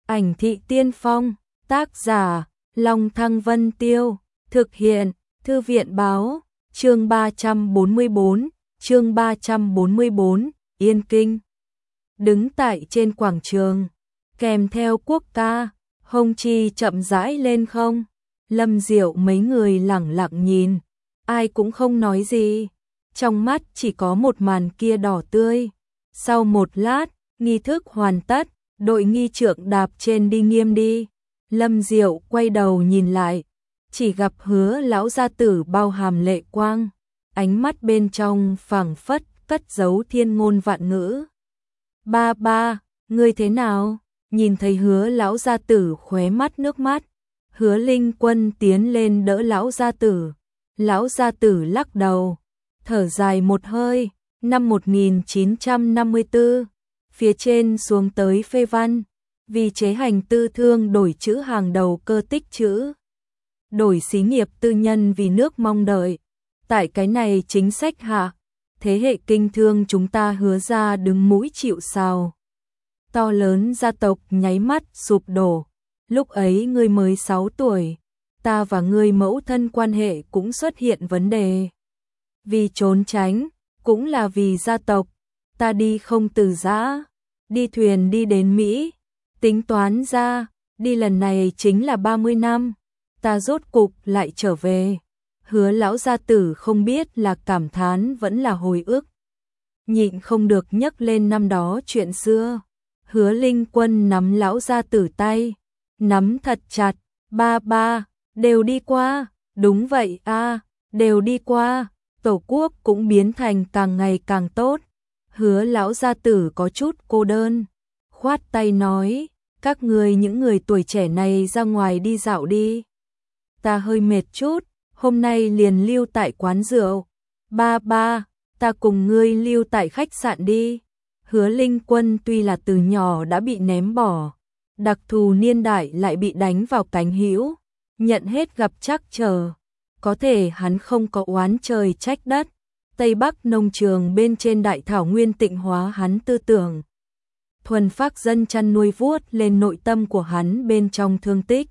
Ảnh thị tiên phong, tác giả, Long Thăng Vân Tiêu, thực hiện, Thư viện báo, chương 344, Yên Kinh. Đứng tại trên quảng trường, kèm theo quốc ca, hồng chi chậm rãi lên không. Lâm Diệu mấy người lẳng lặng nhìn, ai cũng không nói gì, trong mắt chỉ có một màn kia đỏ tươi. Sau một lát, nghi thức hoàn tất, đội nghi trượng đạp trên đi nghiêm đi. Lâm Diệu quay đầu nhìn lại, chỉ gặp Hứa lão gia tử bao hàm lệ quang, ánh mắt bên trong phảng phất cất giấu thiên ngôn vạn ngữ. Ba, ngươi thế nào? Nhìn thấy Hứa lão gia tử khóe mắt nước mắt, Hứa Linh Quân tiến lên đỡ lão gia tử. Lão gia tử lắc đầu, thở dài một hơi. Năm 1954, phía trên xuống tới phê văn, vì chế hành tư thương đổi chữ hàng đầu cơ tích chữ, đổi xí nghiệp tư nhân vì nước mong đợi. Tại cái này chính sách hạ, thế hệ kinh thương chúng ta Hứa ra đứng mũi chịu sào. To lớn gia tộc nháy mắt sụp đổ. Lúc ấy ngươi mới 6 tuổi, ta và ngươi mẫu thân quan hệ cũng xuất hiện vấn đề. Vì trốn tránh, cũng là vì gia tộc, ta đi không từ giã, đi thuyền đi đến Mỹ, tính toán ra, đi lần này chính là 30 năm, ta rốt cục lại trở về. Hứa lão gia tử không biết là cảm thán vẫn là hồi ức, nhịn không được nhắc lên năm đó chuyện xưa. Hứa Linh Quân nắm lão gia tử tay, nắm thật chặt. Ba, đều đi qua. Đúng vậy a, đều đi qua. Tổ quốc cũng biến thành càng ngày càng tốt. Hứa lão gia tử có chút cô đơn, khoát tay nói, các ngươi những người tuổi trẻ này ra ngoài đi dạo đi. Ta hơi mệt chút, hôm nay liền lưu tại quán rượu. Ba, ta cùng ngươi lưu tại khách sạn đi. Hứa Linh Quân tuy là từ nhỏ đã bị ném bỏ, đặc thù niên đại lại bị đánh vào cánh hữu, nhận hết gặp trắc trở. Có thể hắn không có oán trời trách đất, Tây Bắc nông trường bên trên đại thảo nguyên tịnh hóa hắn tư tưởng. Thuần phác dân chăn nuôi vuốt lên nội tâm của hắn bên trong thương tích.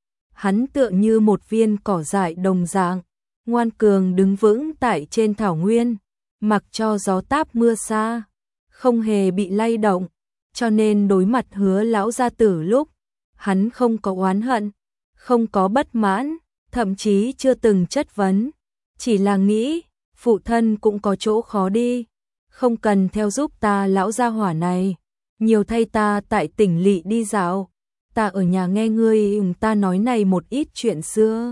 Hắn tựa như một viên cỏ dại đồng dạng, ngoan cường đứng vững tại trên thảo nguyên, mặc cho gió táp mưa xa, không hề bị lay động. Cho nên đối mặt Hứa lão gia tử lúc, hắn không có oán hận, không có bất mãn, thậm chí chưa từng chất vấn, chỉ là nghĩ, phụ thân cũng có chỗ khó đi, không cần theo giúp ta lão gia hỏa này, nhiều thay ta tại tỉnh lỵ đi dạo, ta ở nhà nghe ngươi ta nói này một ít chuyện xưa.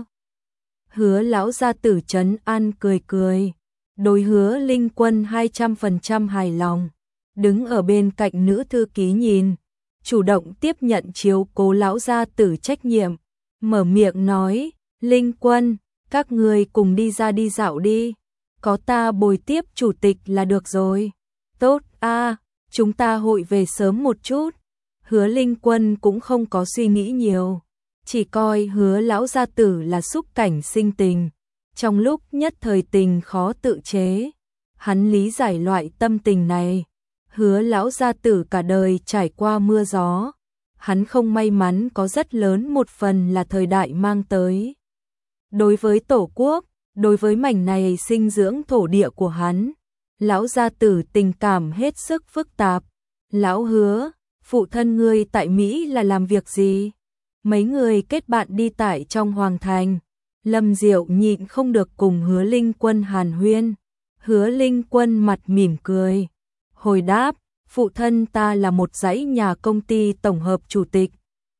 Hứa lão gia tử trấn an cười, đối Hứa Linh Quân 200% hài lòng, đứng ở bên cạnh nữ thư ký nhìn, chủ động tiếp nhận chiếu cố lão gia tử trách nhiệm, mở miệng nói, Linh Quân, các ngươi cùng đi ra đi dạo đi, có ta bồi tiếp chủ tịch là được rồi. Tốt a, chúng ta hội về sớm một chút. Hứa Linh Quân cũng không có suy nghĩ nhiều, chỉ coi Hứa lão gia tử là xúc cảnh sinh tình, trong lúc nhất thời tình khó tự chế, hắn lý giải loại tâm tình này. Hứa lão gia tử cả đời trải qua mưa gió, hắn không may mắn có rất lớn một phần là thời đại mang tới. Đối với tổ quốc, đối với mảnh này sinh dưỡng thổ địa của hắn, lão gia tử tình cảm hết sức phức tạp. Lão Hứa, phụ thân ngươi tại Mỹ là làm việc gì? Mấy người kết bạn đi tại trong hoàng thành. Lâm Diệu nhịn không được cùng Hứa Linh Quân hàn huyên. Hứa Linh Quân mặt mỉm cười, hồi đáp, phụ thân ta là một dãy nhà công ty tổng hợp chủ tịch.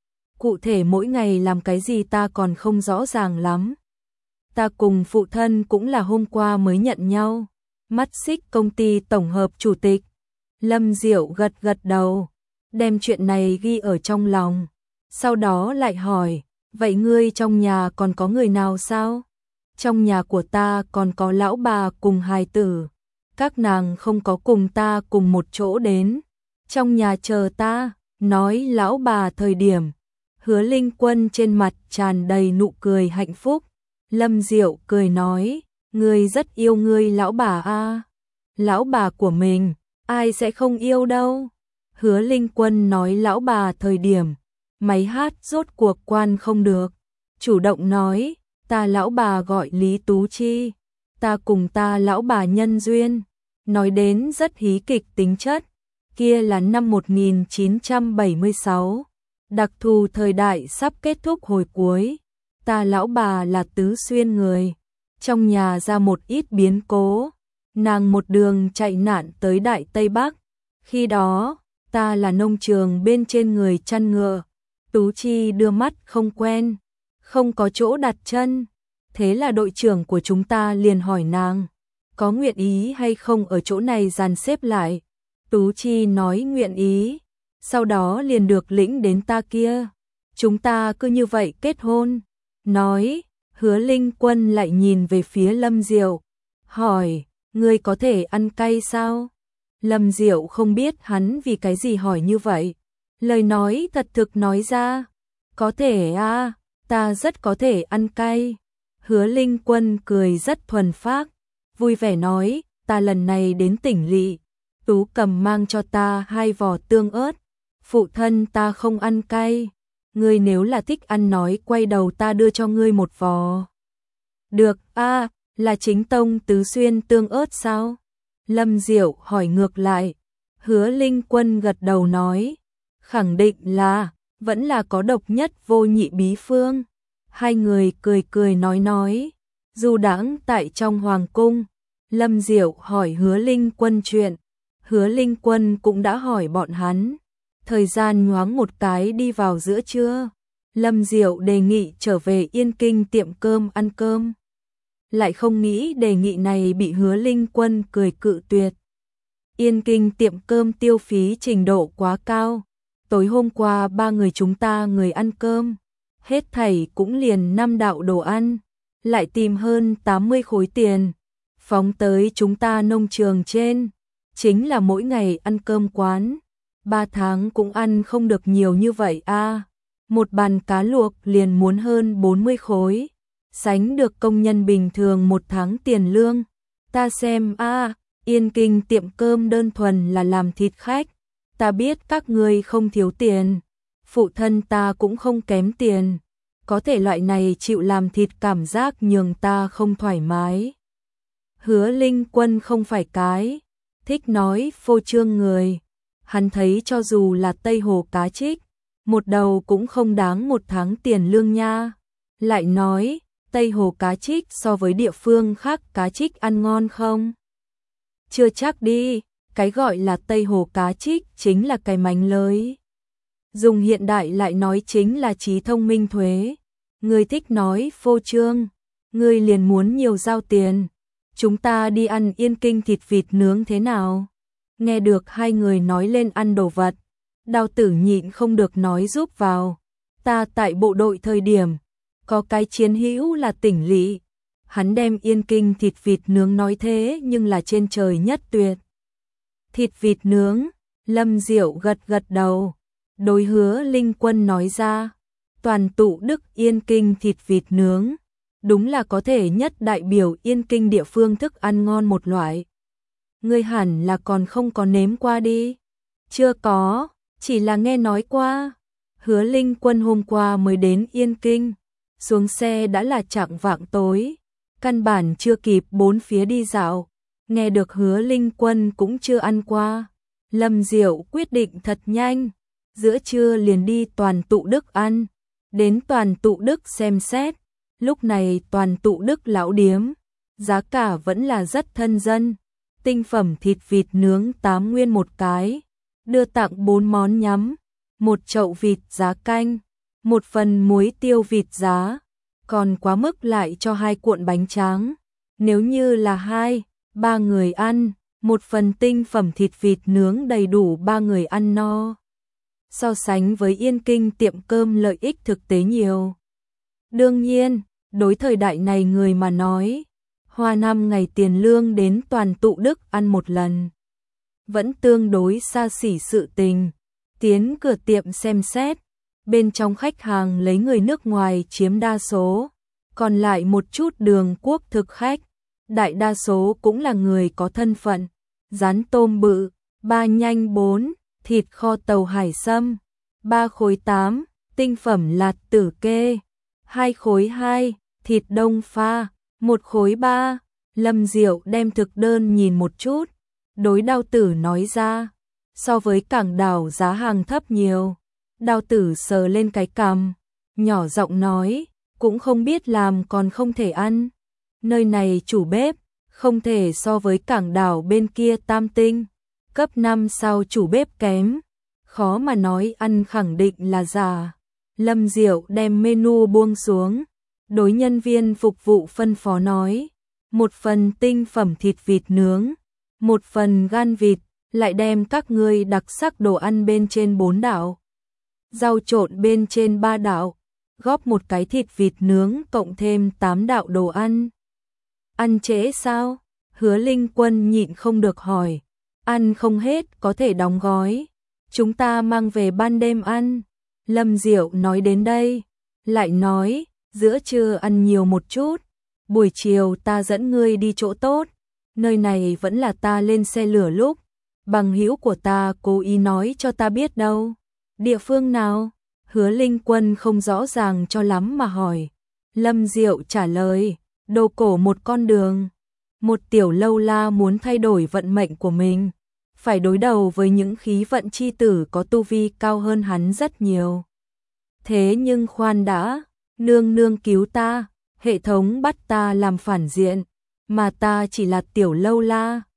Cụ thể mỗi ngày làm cái gì ta còn không rõ ràng lắm. Ta cùng phụ thân cũng là hôm qua mới nhận nhau. Mắt xích công ty tổng hợp chủ tịch. Lâm Diệu gật đầu, đem chuyện này ghi ở trong lòng. Sau đó lại hỏi, vậy ngươi trong nhà còn có người nào sao? Trong nhà của ta còn có lão bà cùng hài tử. Các nàng không có cùng ta cùng một chỗ đến. Trong nhà chờ ta, nói lão bà thời điểm. Hứa Linh Quân trên mặt tràn đầy nụ cười hạnh phúc. Lâm Diệu cười nói, ngươi rất yêu ngươi lão bà a. Lão bà của mình, ai sẽ không yêu đâu. Hứa Linh Quân nói lão bà thời điểm, máy hát rốt cuộc quan không được. Chủ động nói, ta lão bà gọi Lý Tú Chi, ta cùng ta lão bà nhân duyên. Nói đến rất hí kịch tính chất, kia là năm 1976, đặc thù thời đại sắp kết thúc hồi cuối. Ta lão bà là Tứ Xuyên người, trong nhà ra một ít biến cố, nàng một đường chạy nạn tới Đại Tây Bắc. Khi đó, ta là nông trường bên trên người chăn ngựa, Tú Chi đưa mắt không quen, không có chỗ đặt chân. Thế là đội trưởng của chúng ta liền hỏi nàng, có nguyện ý hay không ở chỗ này dàn xếp lại. Tú Chi nói nguyện ý, sau đó liền được lĩnh đến ta kia. Chúng ta cứ như vậy kết hôn. Nói, Hứa Linh Quân lại nhìn về phía Lâm Diệu, hỏi, ngươi có thể ăn cay sao? Lâm Diệu không biết hắn vì cái gì hỏi như vậy. Lời nói thật thực nói ra, có thể à, ta rất có thể ăn cay. Hứa Linh Quân cười rất thuần phác, vui vẻ nói, ta lần này đến tỉnh lỵ, Tú Cầm mang cho ta 2 vỏ tương ớt, phụ thân ta không ăn cay, ngươi nếu là thích ăn nói quay đầu ta đưa cho ngươi 1 vò. Được a, là chính tông Tứ Xuyên tương ớt sao? Lâm Diệu hỏi ngược lại. Hứa Linh Quân gật đầu nói, khẳng định là, vẫn là có độc nhất vô nhị bí phương. Hai người cười cười nói, du đãng tại trong hoàng cung. Lâm Diệu hỏi Hứa Linh Quân chuyện, Hứa Linh Quân cũng đã hỏi bọn hắn. Thời gian nhoáng một cái đi vào giữa trưa, Lâm Diệu đề nghị trở về Yên Kinh tiệm cơm ăn cơm. Lại không nghĩ đề nghị này bị Hứa Linh Quân cười cự tuyệt. Yên Kinh tiệm cơm tiêu phí trình độ quá cao. Tối hôm qua 3 người chúng ta người ăn cơm, hết thảy cũng liền 5 đạo đồ ăn, lại tìm hơn 80 khối tiền, phóng tới chúng ta nông trường trên, chính là mỗi ngày ăn cơm quán, 3 tháng cũng ăn không được nhiều như vậy a. Một bàn cá luộc liền muốn hơn 40 khối, sánh được công nhân bình thường 1 tháng tiền lương. Ta xem a, Yên Kinh tiệm cơm đơn thuần là làm thịt khách. Ta biết các ngươi không thiếu tiền, phụ thân ta cũng không kém tiền, có thể loại này chịu làm thịt cảm giác nhường ta không thoải mái. Hứa Linh Quân không phải cái thích nói phô trương người, hắn thấy cho dù là Tây Hồ cá trích, một đầu cũng không đáng 1 tháng tiền lương nha. Lại nói, Tây Hồ cá trích so với địa phương khác cá trích ăn ngon không? Chưa chắc đi. Cái gọi là Tây Hồ cá trích chính là cái mánh lới. Dùng hiện đại lại nói chính là trí thông minh thuế. Người thích nói phô trương, người liền muốn nhiều giao tiền. Chúng ta đi ăn Yên Kinh thịt vịt nướng thế nào? Nghe được hai người nói lên ăn đồ vật, Đào Tử nhịn không được nói giúp vào. Ta tại bộ đội thời điểm, có cái chiến hữu là tỉnh lỵ. Hắn đem Yên Kinh thịt vịt nướng nói thế nhưng là trên trời nhất tuyệt. Thịt vịt nướng, Lâm Diệu gật gật đầu. Đối Hứa Linh Quân nói ra, toàn tụ Đức Yên Kinh thịt vịt nướng, đúng là có thể nhất đại biểu Yên Kinh địa phương thức ăn ngon một loại. Ngươi hẳn là còn không có nếm qua đi. Chưa có, chỉ là nghe nói qua. Hứa Linh Quân hôm qua mới đến Yên Kinh, xuống xe đã là chạng vạng tối, căn bản chưa kịp bốn phía đi dạo. Nghe được Hứa Linh Quân cũng chưa ăn qua, Lâm Diệu quyết định thật nhanh, giữa trưa liền đi Toàn Tụ Đức ăn. Đến Toàn Tụ Đức xem xét, lúc này Toàn Tụ Đức lão điếm, giá cả vẫn là rất thân dân, tinh phẩm thịt vịt nướng 8 nguyên một cái, đưa tặng 4 món nhắm, 1 chậu vịt giá canh, 1 phần muối tiêu vịt giá, còn quá mức lại cho 2 cuộn bánh tráng. Nếu như là 2-3 người ăn, 1 phần tinh phẩm thịt vịt nướng đầy đủ 3 người ăn no. So sánh với Yên Kinh tiệm cơm lợi ích thực tế nhiều. Đương nhiên, đối thời đại này người mà nói, hoa 5 ngày tiền lương đến Toàn Tụ Đức ăn một lần, vẫn tương đối xa xỉ sự tình. Tiến cửa tiệm xem xét, bên trong khách hàng lấy người nước ngoài chiếm đa số, còn lại một chút đường quốc thực khách, đại đa số cũng là người có thân phận. Rán tôm bự, 3 nhanh 4, thịt kho tàu hải sâm, 3 khối 8, tinh phẩm lạt tử kê, 2 khối 2, thịt đông pha, 1 khối 3. Lâm Diệu đem thực đơn nhìn một chút, đối Đao Tử nói ra, so với Cảng Đảo giá hàng thấp nhiều. Đao Tử sờ lên cái cằm, nhỏ giọng nói, cũng không biết làm còn không thể ăn. Nơi này chủ bếp, không thể so với Cảng Đảo bên kia Tam Tinh, cấp 5 sao chủ bếp kém, khó mà nói ăn khẳng định là giả. Lâm Diệu đem menu buông xuống, đối nhân viên phục vụ phân phó nói, 1 phần tinh phẩm thịt vịt nướng, 1 phần gan vịt, lại đem các ngươi đặc sắc đồ ăn bên trên 4 đảo, rau trộn bên trên 3 đảo, góp 1 cái thịt vịt nướng cộng thêm 8 đạo đồ ăn. Ăn trễ sao? Hứa Linh Quân nhịn không được hỏi. Ăn không hết có thể đóng gói, chúng ta mang về ban đêm ăn. Lâm Diệu nói đến đây, lại nói, giữa trưa ăn nhiều một chút, buổi chiều ta dẫn ngươi đi chỗ tốt, nơi này vẫn là ta lên xe lửa lúc bằng hữu của ta cố ý nói cho ta biết đâu. Địa phương nào? Hứa Linh Quân không rõ ràng cho lắm mà hỏi. Lâm Diệu trả lời, Đồ Cổ một con đường. Một tiểu lâu la muốn thay đổi vận mệnh của mình, phải đối đầu với những khí vận chi tử có tu vi cao hơn hắn rất nhiều. Thế nhưng khoan đã, nương nương cứu ta, hệ thống bắt ta làm phản diện, mà ta chỉ là tiểu lâu la,